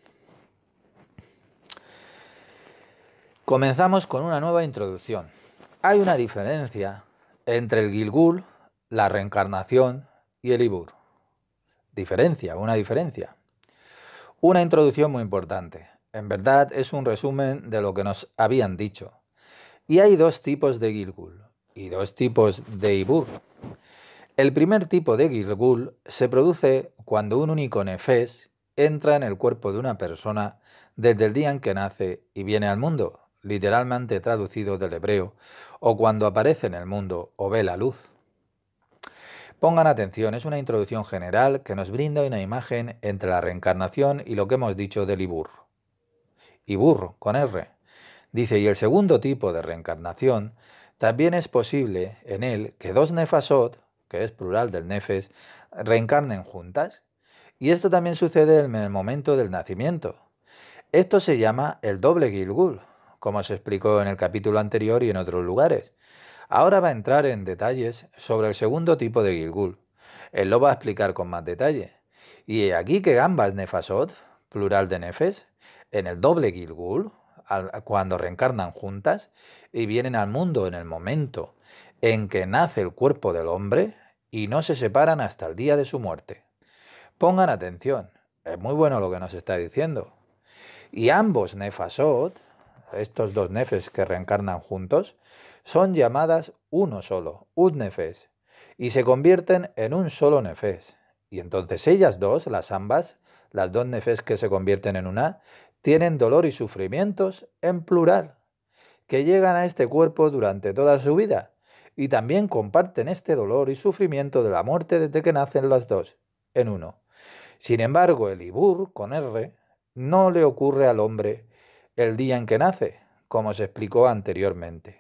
A: Comenzamos con una nueva introducción. Hay una diferencia entre el Gilgul, la reencarnación, y el Ibur. Una diferencia. Una introducción muy importante. En verdad es un resumen de lo que nos habían dicho. Y hay dos tipos de Gilgul y dos tipos de Ibur. El primer tipo de Gilgul se produce cuando un único nefes entra en el cuerpo de una persona desde el día en que nace y viene al mundo, literalmente traducido del hebreo, o cuando aparece en el mundo o ve la luz. Pongan atención, es una introducción general que nos brinda una imagen entre la reencarnación y lo que hemos dicho del Ibur. Ibur, con R. Dice, y el segundo tipo de reencarnación, también es posible en él que dos nefasot, que es plural del nefes, reencarnen juntas. Y esto también sucede en el momento del nacimiento. Esto se llama el doble Gilgul, como se explicó en el capítulo anterior y en otros lugares. Ahora va a entrar en detalles sobre el segundo tipo de Gilgul. Él lo va a explicar con más detalle. Y aquí que ambas nefasot, plural de nefes, en el doble Gilgul, cuando reencarnan juntas y vienen al mundo en el momento en que nace el cuerpo del hombre y no se separan hasta el día de su muerte. Pongan atención, es muy bueno lo que nos está diciendo. Y ambos nefasot, estos dos nefes que reencarnan juntos, son llamadas uno solo, un nefes, y se convierten en un solo nefes. Y entonces ellas dos, las dos nefes que se convierten en una, tienen dolor y sufrimientos en plural, que llegan a este cuerpo durante toda su vida, y también comparten este dolor y sufrimiento de la muerte desde que nacen las dos, en uno. Sin embargo, el Ibur, con R, no le ocurre al hombre el día en que nace, como se explicó anteriormente.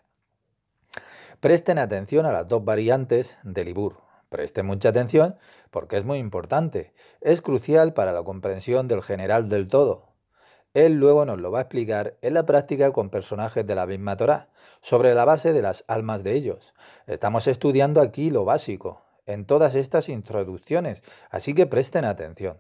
A: Presten atención a las dos variantes del Ibur. Presten mucha atención porque es muy importante. Es crucial para la comprensión del general del todo. Él luego nos lo va a explicar en la práctica con personajes de la misma Torá, sobre la base de las almas de ellos. Estamos estudiando aquí lo básico, en todas estas introducciones, así que presten atención.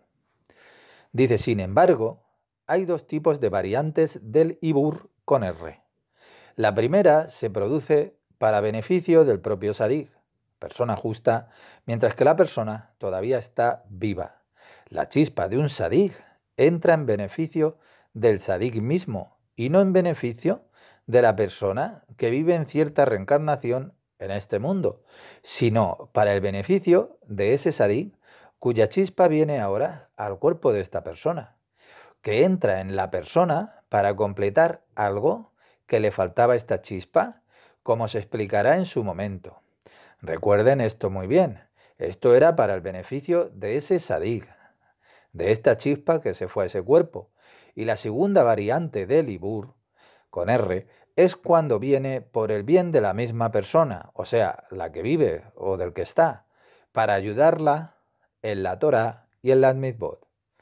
A: Dice, sin embargo, hay dos tipos de variantes del Ibur con R. La primera se produce para beneficio del propio Sadig, persona justa, mientras que la persona todavía está viva. La chispa de un Sadig entra en beneficio del Sadig mismo y no en beneficio de la persona que vive en cierta reencarnación en este mundo, sino para el beneficio de ese Sadig cuya chispa viene ahora al cuerpo de esta persona, que entra en la persona para completar algo que le faltaba a esta chispa, como se explicará en su momento. Recuerden esto muy bien, esto era para el beneficio de ese Sadig, de esta chispa que se fue a ese cuerpo. Y la segunda variante del Ibur, con R, es cuando viene por el bien de la misma persona, o sea, la que vive o del que está, para ayudarla en la Torá y en las mitzvot.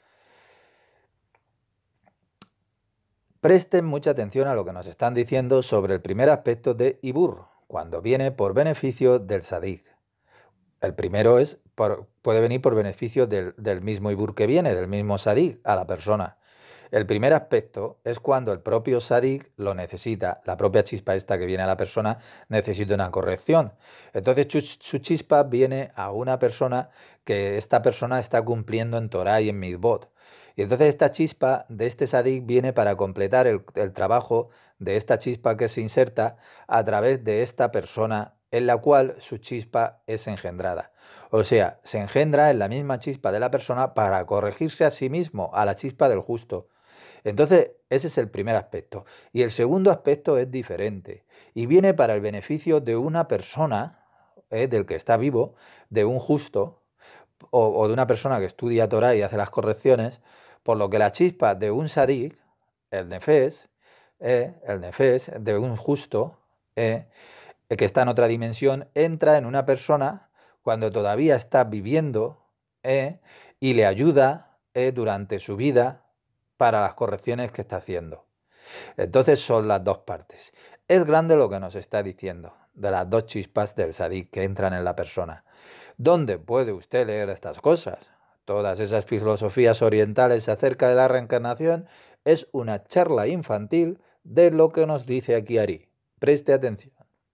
A: Presten mucha atención a lo que nos están diciendo sobre el primer aspecto de Ibur, cuando viene por beneficio del Sadig. El primero puede venir por beneficio del mismo Ibur que viene, del mismo Sadig, a la persona. El primer aspecto es cuando el propio Sadig lo necesita, la propia chispa esta que viene a la persona necesita una corrección. Entonces su chispa viene a una persona que esta persona está cumpliendo en Torah y en Mitzvot. Y entonces esta chispa de este Sadig viene para completar el trabajo de esta chispa que se inserta a través de esta persona en la cual su chispa es engendrada. O sea, se engendra en la misma chispa de la persona para corregirse a sí mismo, a la chispa del justo. Entonces, ese es el primer aspecto. Y el segundo aspecto es diferente y viene para el beneficio de una persona, del que está vivo, de un justo o de una persona que estudia Torah y hace las correcciones, por lo que la chispa de un sadik, el nefes de un justo, que está en otra dimensión, entra en una persona cuando todavía está viviendo y le ayuda durante su vida para las correcciones que está haciendo. Entonces son las dos partes. Es grande lo que nos está diciendo de las dos chispas del sadik que entran en la persona. ¿Dónde puede usted leer estas cosas? Todas esas filosofías orientales acerca de la reencarnación es una charla infantil de lo que nos dice aquí Ari. Preste atención.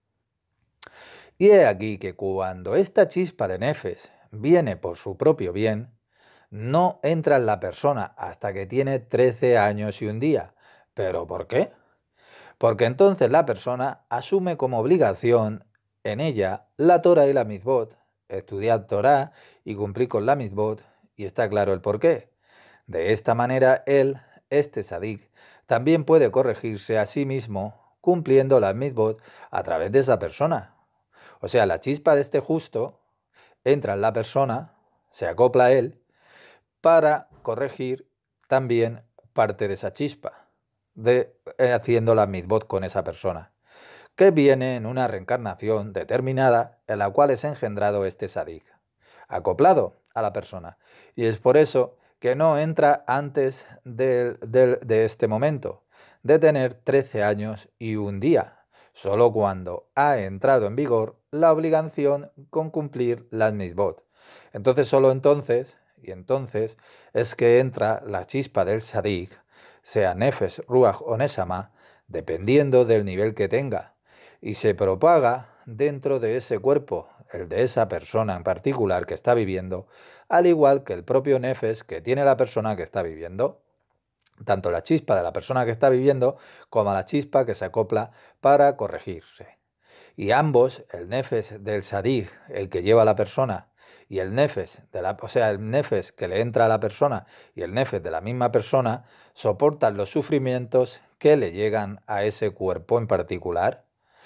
A: Y he aquí que cuando esta chispa de nefes viene por su propio bien, no entra en la persona hasta que tiene 13 años y un día. ¿Pero por qué? Porque entonces la persona asume como obligación en ella la Torah y la mitzvot, estudiar Torah y cumplir con la mitzvot, y está claro el porqué. De esta manera él, este sadik, también puede corregirse a sí mismo cumpliendo las mitzvot a través de esa persona. O sea, la chispa de este justo entra en la persona, se acopla a él, para corregir también parte de esa chispa, haciendo la mitzvot con esa persona, que viene en una reencarnación determinada en la cual es engendrado este sadik, acoplado a la persona. Y es por eso que no entra antes de este momento, de tener 13 años y un día, solo cuando ha entrado en vigor la obligación con cumplir las mitzvot. Entonces solo entonces es que entra la chispa del sadik, sea nefes, ruach o nesama, dependiendo del nivel que tenga, y se propaga dentro de ese cuerpo, el de esa persona en particular que está viviendo, al igual que el propio nefes que tiene la persona que está viviendo, tanto la chispa de la persona que está viviendo como la chispa que se acopla para corregirse. Y ambos, el nefes del sadig, el que lleva a la persona, y el nefes, o sea, el nefes que le entra a la persona y el nefes de la misma persona, soportan los sufrimientos que le llegan a ese cuerpo en particular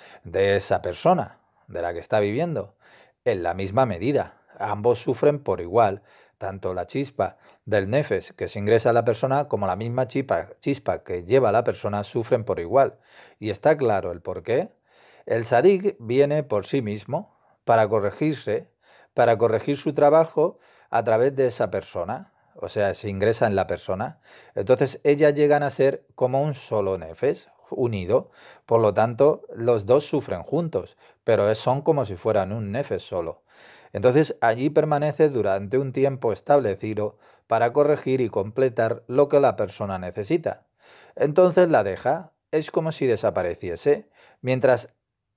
A: de esa persona, de la que está viviendo, en la misma medida. Ambos sufren por igual, tanto la chispa del nefes que se ingresa a la persona como la misma chispa que lleva a la persona sufren por igual. Y está claro el por qué. El sadik viene por sí mismo para corregirse, para corregir su trabajo a través de esa persona. O sea, se ingresa en la persona. Entonces ellas llegan a ser como un solo nefes, unido. Por lo tanto, los dos sufren juntos, pero son como si fueran un nefes solo. Entonces allí permanece durante un tiempo establecido para corregir y completar lo que la persona necesita. Entonces la deja, es como si desapareciese, mientras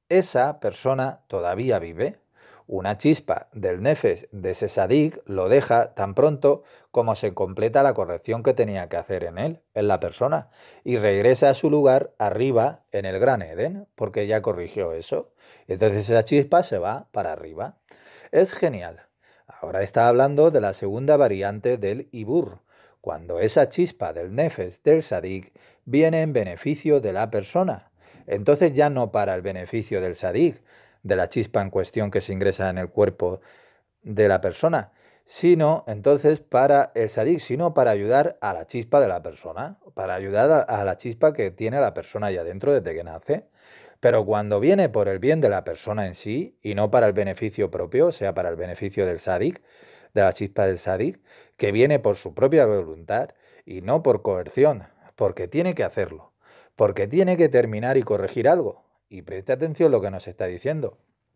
A: esa persona todavía vive. Una chispa del nefes de ese sadik lo deja tan pronto como se completa la corrección que tenía que hacer en él, en la persona, y regresa a su lugar arriba en el Gran Edén, porque ya corrigió eso. Entonces esa chispa se va para arriba. Es genial. Ahora está hablando de la segunda variante del Ibur, cuando esa chispa del nefes del sadik viene en beneficio de la persona. Entonces ya no para el beneficio del sadik, de la chispa en cuestión que se ingresa en el cuerpo de la persona, sino entonces para el sadik, sino para ayudar a la chispa de la persona, para ayudar a la chispa que tiene la persona allá dentro desde que nace. Pero cuando viene por el bien de la persona en sí y no para el beneficio propio, o sea, para el beneficio del sadik, de la chispa del sadik, que viene por su propia voluntad y no por coerción, porque tiene que hacerlo, porque tiene que terminar y corregir algo. Y preste atención a lo que nos está diciendo.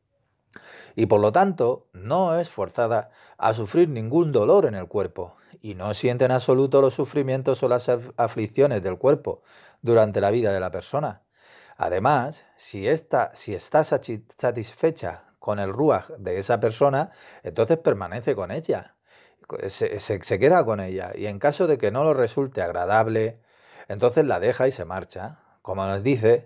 A: Y por lo tanto, no es forzada a sufrir ningún dolor en el cuerpo y no siente en absoluto los sufrimientos o las aflicciones del cuerpo durante la vida de la persona. Además, si está satisfecha con el ruaj de esa persona, entonces permanece con ella, se queda con ella, y en caso de que no lo resulte agradable, entonces la deja y se marcha. Como nos dice,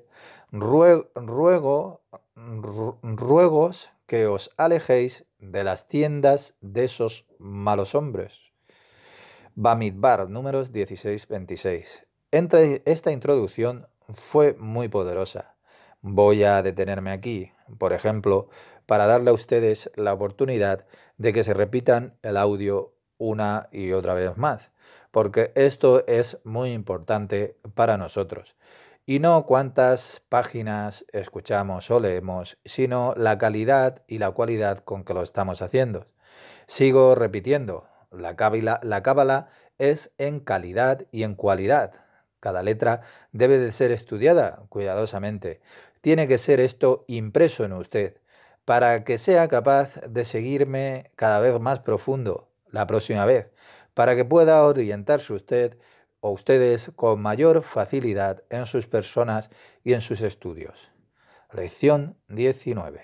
A: ruegos que os alejéis de las tiendas de esos malos hombres. Bamidbar, números 16-26. Esta introducción fue muy poderosa. Voy a detenerme aquí, por ejemplo, para darle a ustedes la oportunidad de que se repitan el audio una y otra vez más, porque esto es muy importante para nosotros. Y no cuántas páginas escuchamos o leemos, sino la calidad y la cualidad con que lo estamos haciendo. Sigo repitiendo, la cábala es en calidad y en cualidad. Cada letra debe de ser estudiada cuidadosamente. Tiene que ser esto impreso en usted para que sea capaz de seguirme cada vez más profundo la próxima vez, para que pueda orientarse usted o ustedes con mayor facilidad en sus personas y en sus estudios. Lección 19.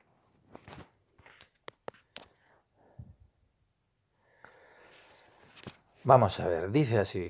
A: Vamos a ver, dice así,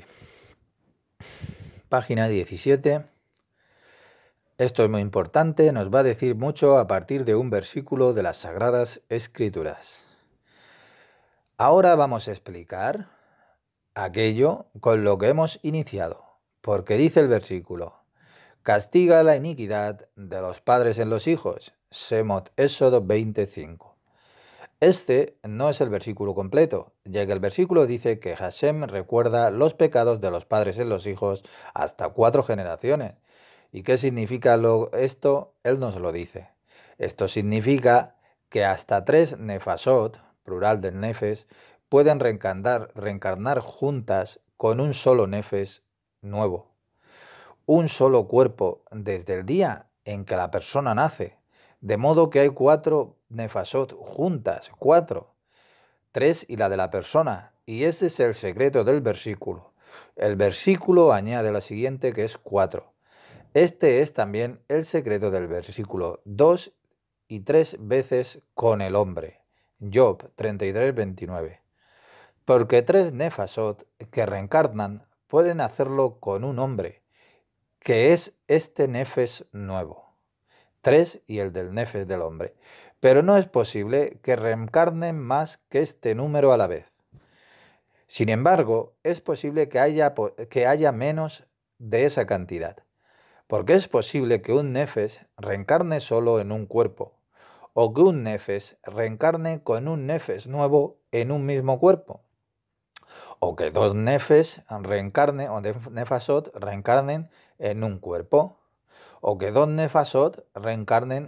A: página 17. Esto es muy importante, nos va a decir mucho a partir de un versículo de las Sagradas Escrituras. Ahora vamos a explicar aquello con lo que hemos iniciado, porque dice el versículo, castiga la iniquidad de los padres en los hijos, Semot Éxodo 25. Este no es el versículo completo, ya que el versículo dice que Hashem recuerda los pecados de los padres en los hijos hasta 4 generaciones. ¿Y qué significa esto? Él nos lo dice. Esto significa que hasta 3 nefasot, plural del nefes, pueden reencarnar juntas con un solo nefes nuevo. Un solo cuerpo desde el día en que la persona nace. De modo que hay 4 nefasot juntas, 4, 3 y la de la persona. Y ese es el secreto del versículo. El versículo añade lo siguiente, que es 4. Este es también el secreto del versículo 2 y 3 veces con el hombre. Job 33:29. Porque 3 nefasot que reencarnan pueden hacerlo con un hombre, que es este nefes nuevo. 3 y el del nefes del hombre. Pero no es posible que reencarnen más que este número a la vez. Sin embargo, es posible que haya menos de esa cantidad, porque es posible que un nefes reencarne solo en un cuerpo, o que un nefes reencarne con un nefes nuevo en un mismo cuerpo, o que dos nefes reencarnen o nefasot reencarnen en un cuerpo, o que dos nefasot reencarnen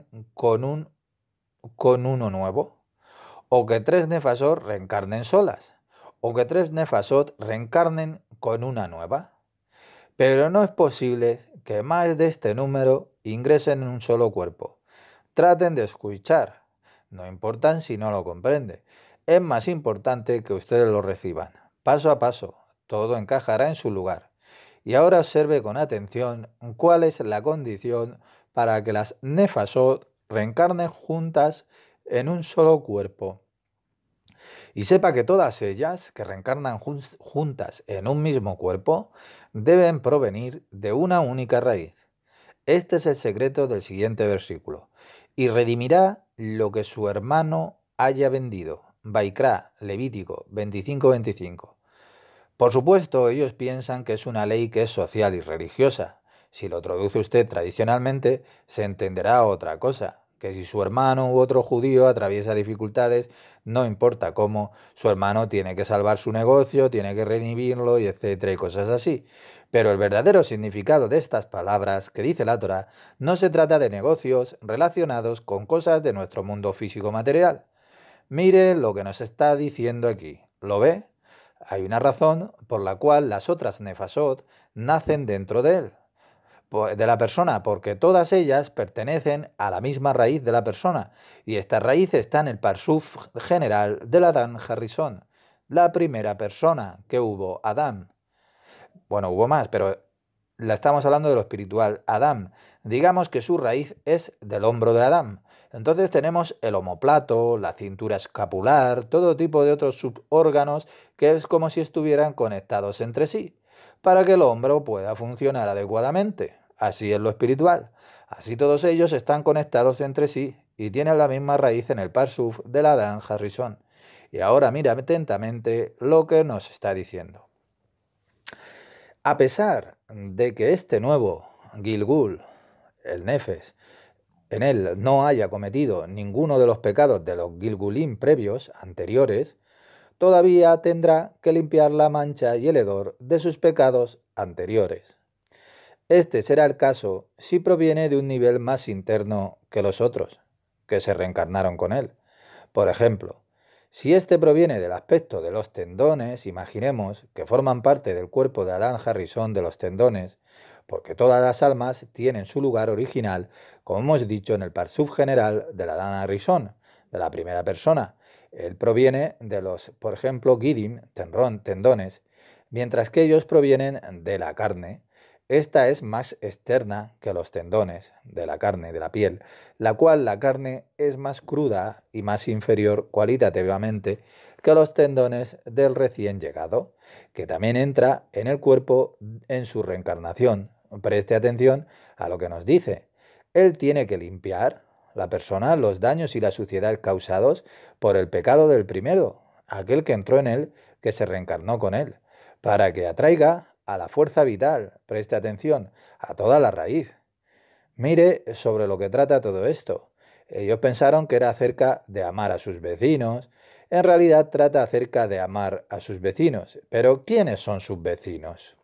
A: con uno nuevo, o que tres nefasot reencarnen solas, o que tres nefasot reencarnen con una nueva. Pero no es posible que más de este número ingresen en un solo cuerpo. Traten de escuchar. No importa si no lo comprende. Es más importante que ustedes lo reciban. Paso a paso, todo encajará en su lugar. Y ahora observe con atención cuál es la condición para que las nefasot reencarnen juntas en un solo cuerpo. Y sepa que todas ellas, que reencarnan juntas en un mismo cuerpo, deben provenir de una única raíz. Este es el secreto del siguiente versículo. Y redimirá lo que su hermano haya vendido. Baikra, Levítico 25:25. Por supuesto, ellos piensan que es una ley que es social y religiosa. Si lo traduce usted tradicionalmente, se entenderá otra cosa, que si su hermano u otro judío atraviesa dificultades, no importa cómo, su hermano tiene que salvar su negocio, tiene que redimirlo y etcétera y cosas así. Pero el verdadero significado de estas palabras que dice la Torá no se trata de negocios relacionados con cosas de nuestro mundo físico material. Mire lo que nos está diciendo aquí. ¿Lo ve? Hay una razón por la cual las otras nefasot nacen dentro de él, de la persona, porque todas ellas pertenecen a la misma raíz de la persona, y esta raíz está en el parsuf general del Adán Harrison, la primera persona que hubo, Adán. Bueno, hubo más, pero la estamos hablando de lo espiritual. Adán, digamos que su raíz es del hombro de Adán. Entonces tenemos el omóplato, la cintura escapular, todo tipo de otros subórganos que es como si estuvieran conectados entre sí, para que el hombro pueda funcionar adecuadamente. Así es lo espiritual. Así todos ellos están conectados entre sí y tienen la misma raíz en el Parsuf del Adán Harrison. Y ahora mira atentamente lo que nos está diciendo. A pesar de que este nuevo Gilgul, el Nefes, en él no haya cometido ninguno de los pecados de los Gilgulim previos, anteriores, todavía tendrá que limpiar la mancha y el hedor de sus pecados anteriores. Este será el caso si proviene de un nivel más interno que los otros, que se reencarnaron con él. Por ejemplo, si este proviene del aspecto de los tendones, imaginemos que forman parte del cuerpo de Alan Harrison de los tendones, porque todas las almas tienen su lugar original, como hemos dicho en el Parsuf general de Alan Harrison, de la primera persona. Él proviene de los, por ejemplo, Gidim, tendones, mientras que ellos provienen de la carne. Esta es más externa que los tendones de la carne, de la piel, la cual la carne es más cruda y más inferior cualitativamente que los tendones del recién llegado, que también entra en el cuerpo en su reencarnación. Preste atención a lo que nos dice. Él tiene que limpiar, la persona, los daños y la suciedad causados por el pecado del primero, aquel que entró en él, que se reencarnó con él, para que atraiga a la fuerza vital, preste atención, a toda la raíz. Mire sobre lo que trata todo esto. Ellos pensaron que era acerca de amar a sus vecinos. En realidad trata acerca de amar a sus vecinos. Pero ¿quiénes son sus vecinos?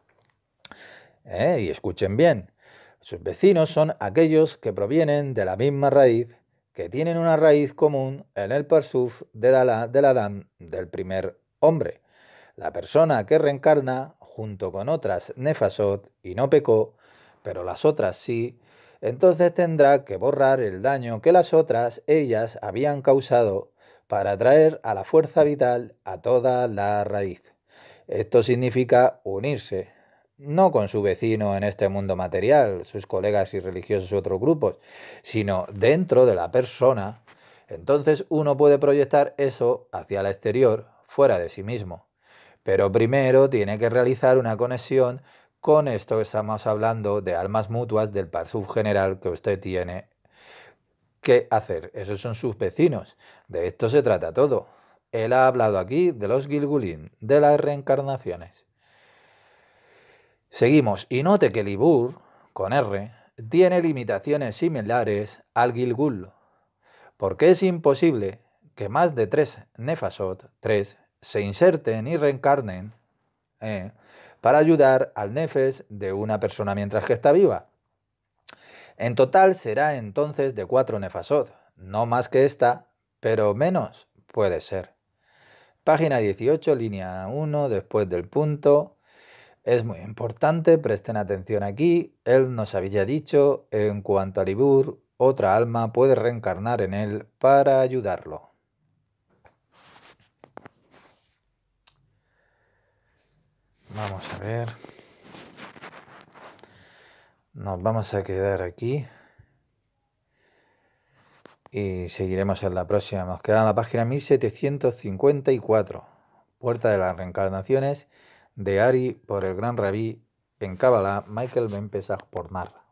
A: Y escuchen bien. Sus vecinos son aquellos que provienen de la misma raíz, que tienen una raíz común en el Parsuf del Adán del primer hombre. La persona que reencarna junto con otras nefasot y no pecó, pero las otras sí, entonces tendrá que borrar el daño que las otras, ellas, habían causado para traer a la fuerza vital a toda la raíz. Esto significa unirse, no con su vecino en este mundo material, sus colegas y religiosos u otros grupos, sino dentro de la persona, entonces uno puede proyectar eso hacia el exterior, fuera de sí mismo. Pero primero tiene que realizar una conexión con esto que estamos hablando de almas mutuas del Parsuf general que usted tiene que hacer. Esos son sus vecinos. De esto se trata todo. Él ha hablado aquí de los Gilgulin, de las reencarnaciones. Seguimos. Y note que el Ibur, con R, tiene limitaciones similares al Gilgul, porque es imposible que más de 3 Nefasot, 3, se inserten y reencarnen para ayudar al Nefes de una persona mientras que está viva. En total será entonces de 4 Nefasot, no más que esta, pero menos puede ser. Página 18, línea 1, después del punto. Es muy importante, presten atención aquí. Él nos había dicho, en cuanto a Ibur, otra alma puede reencarnar en él para ayudarlo. Vamos a ver. Nos vamos a quedar aquí. Y seguiremos en la próxima. Nos queda en la página 1754. Puerta de las reencarnaciones de Ari por el gran rabí en Kabbalah, Michael Ben Pesach Pornar.